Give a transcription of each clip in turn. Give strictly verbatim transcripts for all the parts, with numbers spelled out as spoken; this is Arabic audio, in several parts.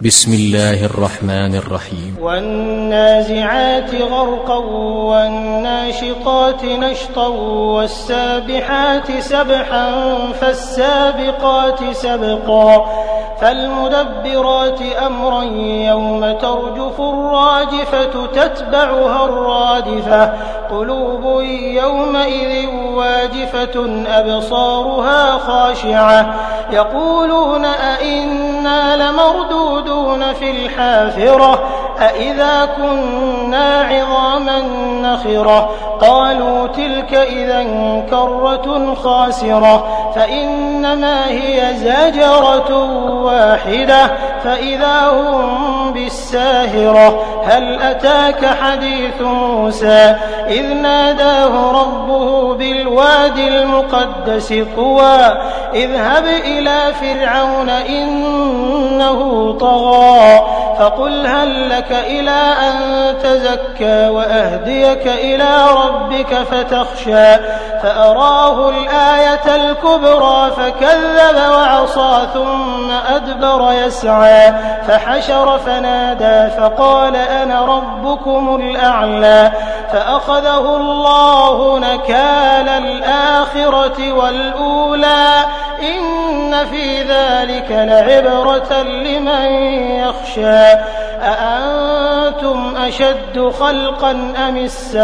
بسم الله الرحمن الرحيم والنازعات غرقا والناشطات نشطا والسابحات سبحا فالسابقات سبقا فالمدبرات أمرا يوم ترجف الراجفة تتبعها الرادفة قلوب يومئذ واجفة أبصارها خاشعة يقولون أئنا لمردودون في الحافرة أئذا كنا عظاما نخرة قالوا تلك إذا كرة خاسرة فإنما هي زجرة واحدة فإذا هم بالساهرة هل أتاك حديث موسى إذ ناداه ربه بالوادي المقدس طوى اذهب إلى فرعون إنه طغى فقل هل لك إلى أن تزكى وأهديك إلى ربك فتخشى فأراه الآية الكبرى فكذب وعصى ثم أدبر يسعى فحشر فنادى فقال أنا ربكم الأعلى فأخذه الله نكال الآخرة والأولى إن في ذلك لعبرة لمن يخشى أأنتم أشد خلقا أم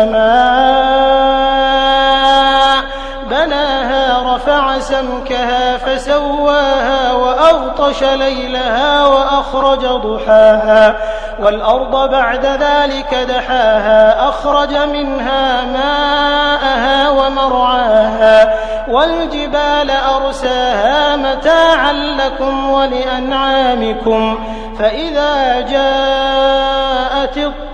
السماء بناها رفع سمكها فسواها وأغطش ليلها وأخرج ضحاها والأرض بعد ذلك دحاها أخرج منها ماءها ومرعاها والجبال أرساها متاعا لكم ولأنعامكم فإذا جاءت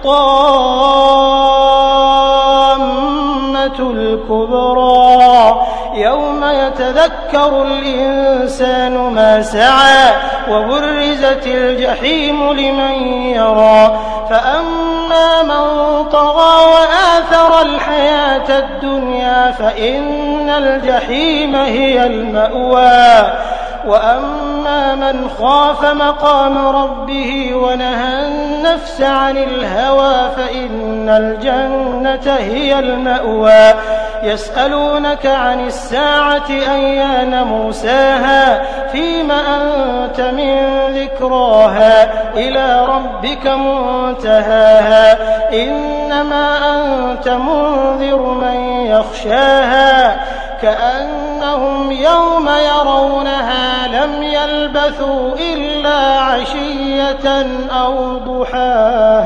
الطامة الكبرى يوم يتذكر الإنسان ما سعى وبرزت الجحيم لمن يرى فأما من طغى وآثر الحياة الدنيا فإن الجحيم هي المأوى وأما من خاف مقام ربه ونهى النفس عن الهوى فإن الجنة هي المأوى يسألونك عن الساعة أيان مرساها فيم أنت من ذكراها إلى ربك منتهاها إنما أنت منذر من يخشاها كأنهم يوم يرونها لم يلبثوا إلا عشية أو ضحاها.